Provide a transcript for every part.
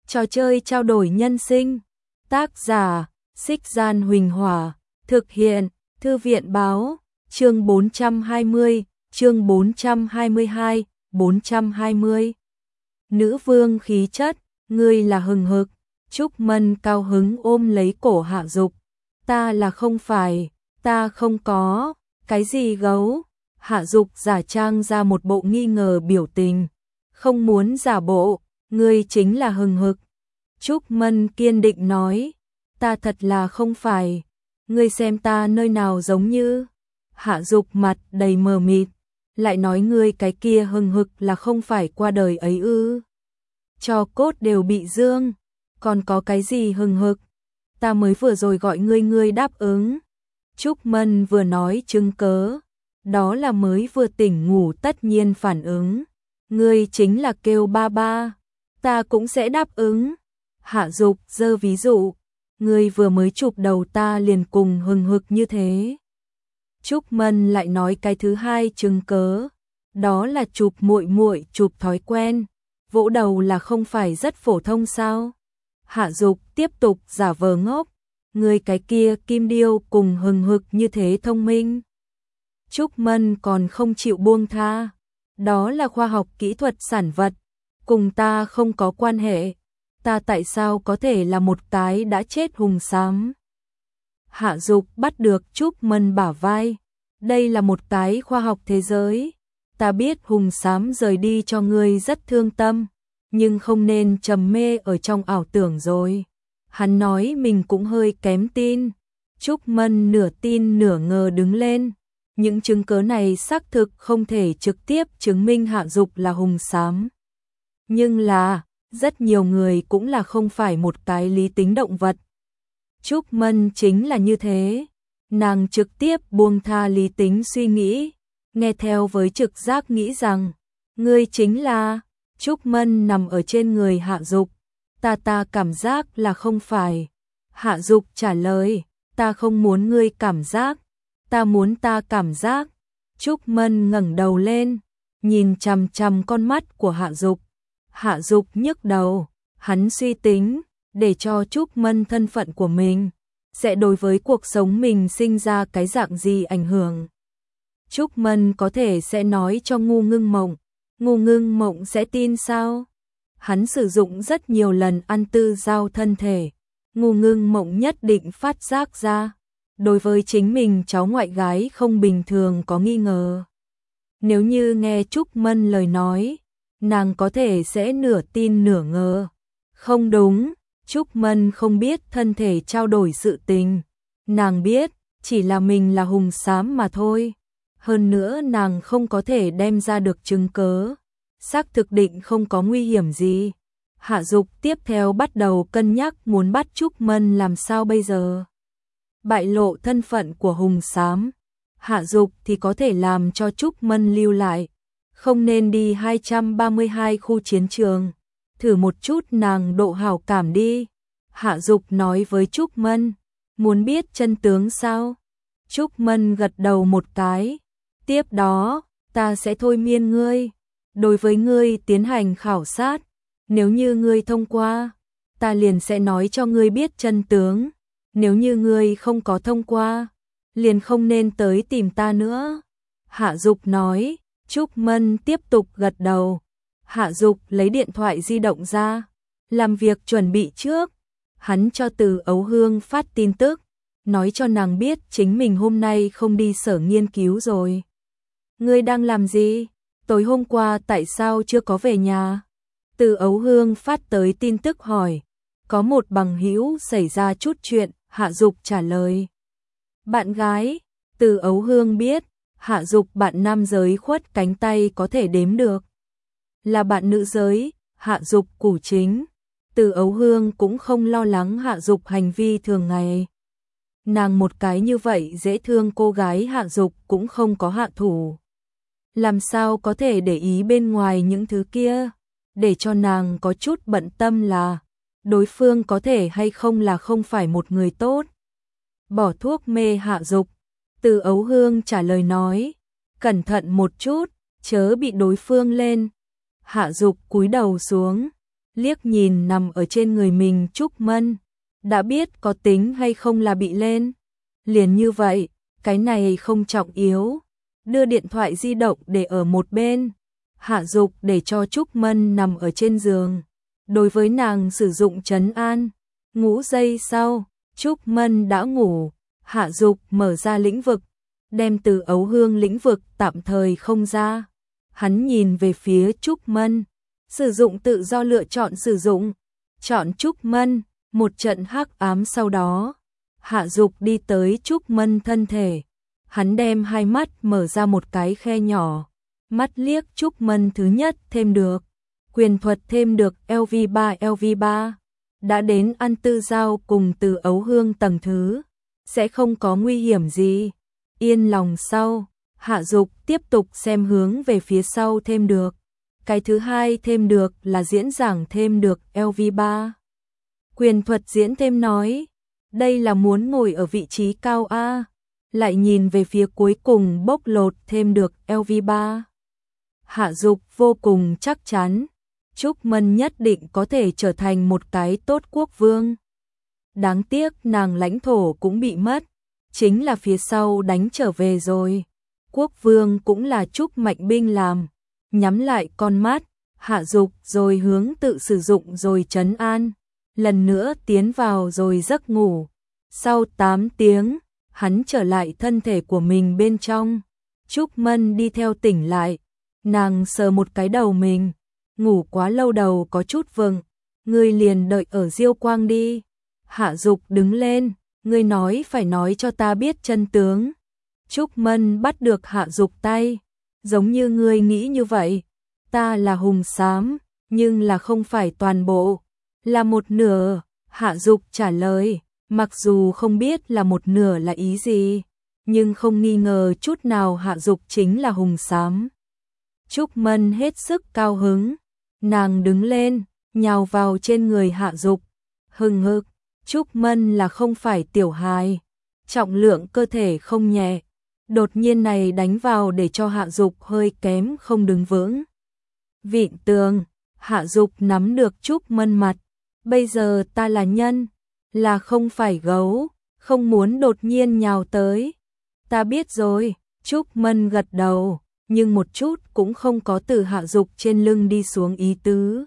Trò chơi trao đổi nhân sinh. Tác giả, Xích Gian Huỳnh Hỏa. Thực hiện, Thư viện Báo. Chương 420, chương 422, 420. Nữ vương khí chất, ngươi là hừng hực. Trúc Mân cao hứng ôm lấy cổ Hạ Dục. Ta là không phải, ta không có. Cái gì gấu? Hạ Dục giả trang ra một bộ nghi ngờ biểu tình. Không muốn giả bộ, ngươi chính là hừng hực. Trúc Mân kiên định nói, ta thật là không phải. Ngươi xem ta nơi nào giống như? Hạ Dục mặt đầy mờ mịt, lại nói ngươi cái kia hừng hực là không phải qua đời ấy ư? Cho cốt đều bị dương, còn có cái gì hừng hực? Ta mới vừa rồi gọi ngươi đáp ứng. Trúc Mân vừa nói chứng cớ, đó là mới vừa tỉnh ngủ tất nhiên phản ứng. Ngươi chính là kêu ba ba, ta cũng sẽ đáp ứng. Hạ Dục giơ ví dụ, ngươi vừa mới chụp đầu ta liền cùng hừng hực như thế. Trúc Mân lại nói cái thứ hai chứng cớ, đó là chụp muội chụp thói quen, vỗ đầu là không phải rất phổ thông sao? Hạ Dục tiếp tục giả vờ ngốc, ngươi cái kia kim điêu cùng hừng hực như thế thông minh. Trúc Mân còn không chịu buông tha, đó là khoa học kỹ thuật sản vật, cùng ta không có quan hệ, ta tại sao có thể là một cái đã chết hùng xám? Hạ Dục bắt được Trúc Mân bả vai, đây là một cái khoa học thế giới, ta biết hùng xám rời đi cho ngươi rất thương tâm, nhưng không nên trầm mê ở trong ảo tưởng rồi. Hắn nói mình cũng hơi kém tin. Trúc Mân nửa tin nửa ngờ đứng lên. Những chứng cớ này xác thực không thể trực tiếp chứng minh Hạ Dục là hùng xám. Nhưng là, rất nhiều người cũng là không phải một cái lý tính động vật. Trúc Mân chính là như thế. Nàng trực tiếp buông tha lý tính suy nghĩ, nghe theo với trực giác nghĩ rằng, ngươi chính là... Trúc Mân nằm ở trên người Hạ Dục. Ta cảm giác là không phải. Hạ Dục trả lời, ta không muốn ngươi cảm giác, ta muốn ta cảm giác. Trúc Mân ngẩng đầu lên, nhìn chằm chằm con mắt của Hạ Dục. Hạ Dục nhức đầu, hắn suy tính, để cho Trúc Mân thân phận của mình sẽ đối với cuộc sống mình sinh ra cái dạng gì ảnh hưởng. Trúc Mân có thể sẽ nói cho Ngu Ngưng Mộng, Ngu Ngưng Mộng sẽ tin sao? Hắn sử dụng rất nhiều lần ăn tư giao thân thể, Ngu Ngưng Mộng nhất định phát giác ra, đối với chính mình cháu ngoại gái không bình thường có nghi ngờ. Nếu như nghe Trúc Mân lời nói, nàng có thể sẽ nửa tin nửa ngờ. Không đúng, Trúc Mân không biết thân thể trao đổi sự tình, nàng biết chỉ là mình là hùng xám mà thôi. Hơn nữa nàng không có thể đem ra được chứng cớ, xác thực định không có nguy hiểm gì. Hạ Dục tiếp theo bắt đầu cân nhắc muốn bắt Trúc Mân làm sao bây giờ. Bại lộ thân phận của hùng xám, Hạ Dục thì có thể làm cho Trúc Mân lưu lại, không nên đi 232 khu chiến trường, thử một chút nàng độ hảo cảm đi. Hạ Dục nói với Trúc Mân, muốn biết chân tướng sao? Trúc Mân gật đầu một cái. Tiếp đó, ta sẽ thôi miên ngươi, đối với ngươi tiến hành khảo sát, nếu như ngươi thông qua, ta liền sẽ nói cho ngươi biết chân tướng, nếu như ngươi không có thông qua, liền không nên tới tìm ta nữa. Hạ Dục nói, Trúc Mân tiếp tục gật đầu. Hạ Dục lấy điện thoại di động ra, làm việc chuẩn bị trước, hắn cho Từ Ấu Hương phát tin tức, nói cho nàng biết chính mình hôm nay không đi sở nghiên cứu rồi. Ngươi đang làm gì? Tối hôm qua tại sao chưa có về nhà? Từ Ấu Hương phát tới tin tức hỏi. Có một bằng hữu xảy ra chút chuyện, Hạ Dục trả lời. Bạn gái? Từ Ấu Hương biết, Hạ Dục bạn nam giới khuất cánh tay có thể đếm được. Là bạn nữ giới, Hạ Dục củ chính. Từ Ấu Hương cũng không lo lắng Hạ Dục hành vi thường ngày. Nàng một cái như vậy dễ thương cô gái Hạ Dục cũng không có hạ thủ. Làm sao có thể để ý bên ngoài những thứ kia, để cho nàng có chút bận tâm là đối phương có thể hay không là không phải một người tốt. Bỏ thuốc mê Hạ Dục. Từ Ấu Hương trả lời nói, cẩn thận một chút, chớ bị đối phương lên. Hạ Dục cúi đầu xuống, liếc nhìn nằm ở trên người mình Trúc Mân, đã biết có tính hay không là bị lên. Liền như vậy, cái này không trọng yếu, đưa điện thoại di động để ở một bên, Hạ Dục để cho Trúc Mân nằm ở trên giường, đối với nàng sử dụng trấn an. Ngũ giây sau, Trúc Mân đã ngủ, Hạ Dục mở ra lĩnh vực, đem Từ Ấu Hương lĩnh vực tạm thời không ra. Hắn nhìn về phía Trúc Mân, sử dụng tự do lựa chọn sử dụng, chọn Trúc Mân, một trận hắc ám sau đó. Hạ Dục đi tới Trúc Mân thân thể, hắn đem hai mắt mở ra một cái khe nhỏ, mắt liếc Trúc Mân thứ nhất thêm được, quyền thuật thêm được LV3 đã đến ăn tư giao cùng Từ Ấu Hương tầng thứ, sẽ không có nguy hiểm gì. Yên lòng sau, Hạ Dục tiếp tục xem hướng về phía sau thêm được. Cái thứ hai thêm được là diễn giảng thêm được LV3. Quyền thuật diễn thêm nói, đây là muốn ngồi ở vị trí cao A, lại nhìn về phía cuối cùng bốc lột thêm được LV3. Hạ Dục vô cùng chắc chắn, Trúc Mân nhất định có thể trở thành một cái tốt quốc vương. Đáng tiếc nàng lãnh thổ cũng bị mất, chính là phía sau đánh trở về rồi. Quốc vương cũng là Trúc Mạnh Binh làm, nhắm lại con mắt, Hạ Dục rồi hướng tự sử dụng rồi trấn an, lần nữa tiến vào rồi giấc ngủ. Sau 8 tiếng, hắn trở lại thân thể của mình bên trong. Trúc Mân đi theo tỉnh lại, nàng sờ một cái đầu mình, ngủ quá lâu đầu có chút vừng, ngươi liền đợi ở Diêu Quang đi. Hạ Dục đứng lên, ngươi nói phải nói cho ta biết chân tướng. Trúc Mân bắt được Hạ Dục tay, giống như ngươi nghĩ như vậy, ta là hùng xám, nhưng là không phải toàn bộ, là một nửa. Hạ Dục trả lời, mặc dù không biết là một nửa là ý gì, nhưng không nghi ngờ chút nào Hạ Dục chính là hùng xám. Trúc Mân hết sức cao hứng, nàng đứng lên, nhào vào trên người Hạ Dục, hừng hực. Trúc Mân là không phải tiểu hài, trọng lượng cơ thể không nhẹ, đột nhiên này đánh vào để cho Hạ Dục hơi kém không đứng vững. Vịn tường, Hạ Dục nắm được Trúc Mân mặt, bây giờ ta là nhân, là không phải gấu, không muốn đột nhiên nhào tới. Ta biết rồi, Trúc Mân gật đầu, nhưng một chút cũng không có từ Hạ Dục trên lưng đi xuống ý tứ.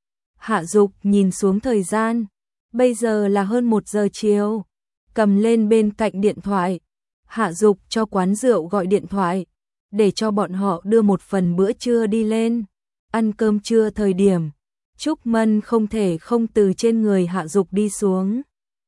Hạ Dục nhìn xuống thời gian, bây giờ là hơn 1 giờ chiều, cầm lên bên cạnh điện thoại. Hạ Dục cho quán rượu gọi điện thoại, để cho bọn họ đưa một phần bữa trưa đi lên. Ăn cơm trưa thời điểm, Trúc Mân không thể không từ trên người Hạ Dục đi xuống.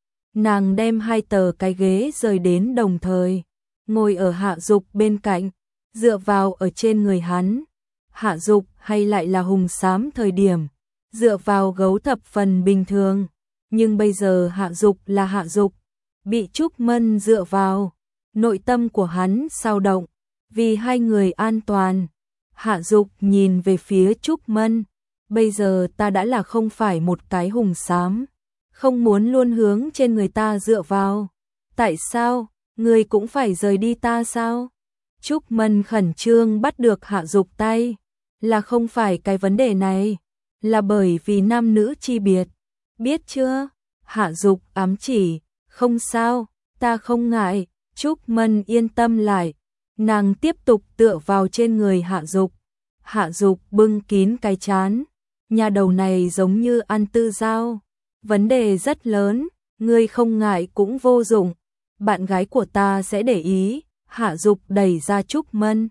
Nàng đem 2 tờ cái ghế rời đến đồng thời, ngồi ở Hạ Dục bên cạnh, dựa vào ở trên người hắn. Hạ Dục hay lại là hùng xám thời điểm, dựa vào gấu thập phần bình thường, nhưng bây giờ Hạ Dục là Hạ Dục, bị Trúc Mân dựa vào, nội tâm của hắn sao động, vì hai người an toàn. Hạ Dục nhìn về phía Trúc Mân, bây giờ ta đã là không phải một cái hùng xám, không muốn luôn hướng trên người ta dựa vào. Tại sao, ngươi cũng phải rời đi ta sao? Trúc Mân khẩn trương bắt được Hạ Dục tay, là không phải cái vấn đề này, là bởi vì nam nữ chi biệt, biết chưa? Hạ Dục ám chỉ, không sao, ta không ngại. Trúc Mân yên tâm lại, nàng tiếp tục tựa vào trên người Hạ Dục. Hạ Dục bưng kín cái trán, nhà đầu này giống như ăn tư dao, vấn đề rất lớn, ngươi không ngại cũng vô dụng, bạn gái của ta sẽ để ý. Hạ Dục đẩy ra Trúc Mân,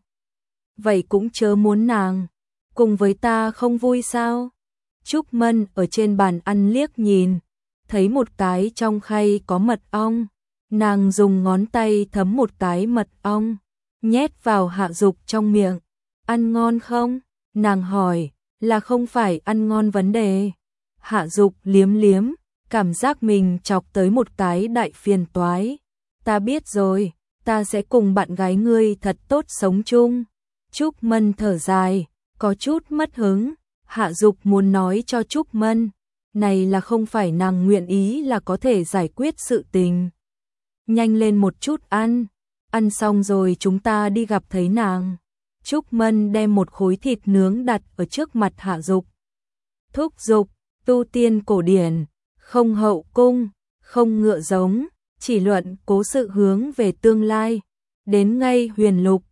vậy cũng chớ muốn nàng cùng với ta không vui sao? Trúc Mân ở trên bàn ăn liếc nhìn, thấy một cái trong khay có mật ong, nàng dùng ngón tay thấm một cái mật ong, nhét vào Hạ Dục trong miệng. Ăn ngon không? Nàng hỏi, là không phải ăn ngon vấn đề. Hạ Dục liếm liếm, cảm giác mình chọc tới một cái đại phiền toái. Ta biết rồi, ta sẽ cùng bạn gái ngươi thật tốt sống chung. Trúc Mân thở dài, có chút mất hứng. Hạ Dục muốn nói cho Trúc Mân, này là không phải nàng nguyện ý là có thể giải quyết sự tình. Nhanh lên một chút ăn, ăn xong rồi chúng ta đi gặp thấy nàng. Trúc Mân đem một khối thịt nướng đặt ở trước mặt Hạ Dục. Thúc giục, tu tiên cổ điển, không hậu cung, không ngựa giống, chỉ luận cố sự hướng về tương lai. Đến ngay huyền lục,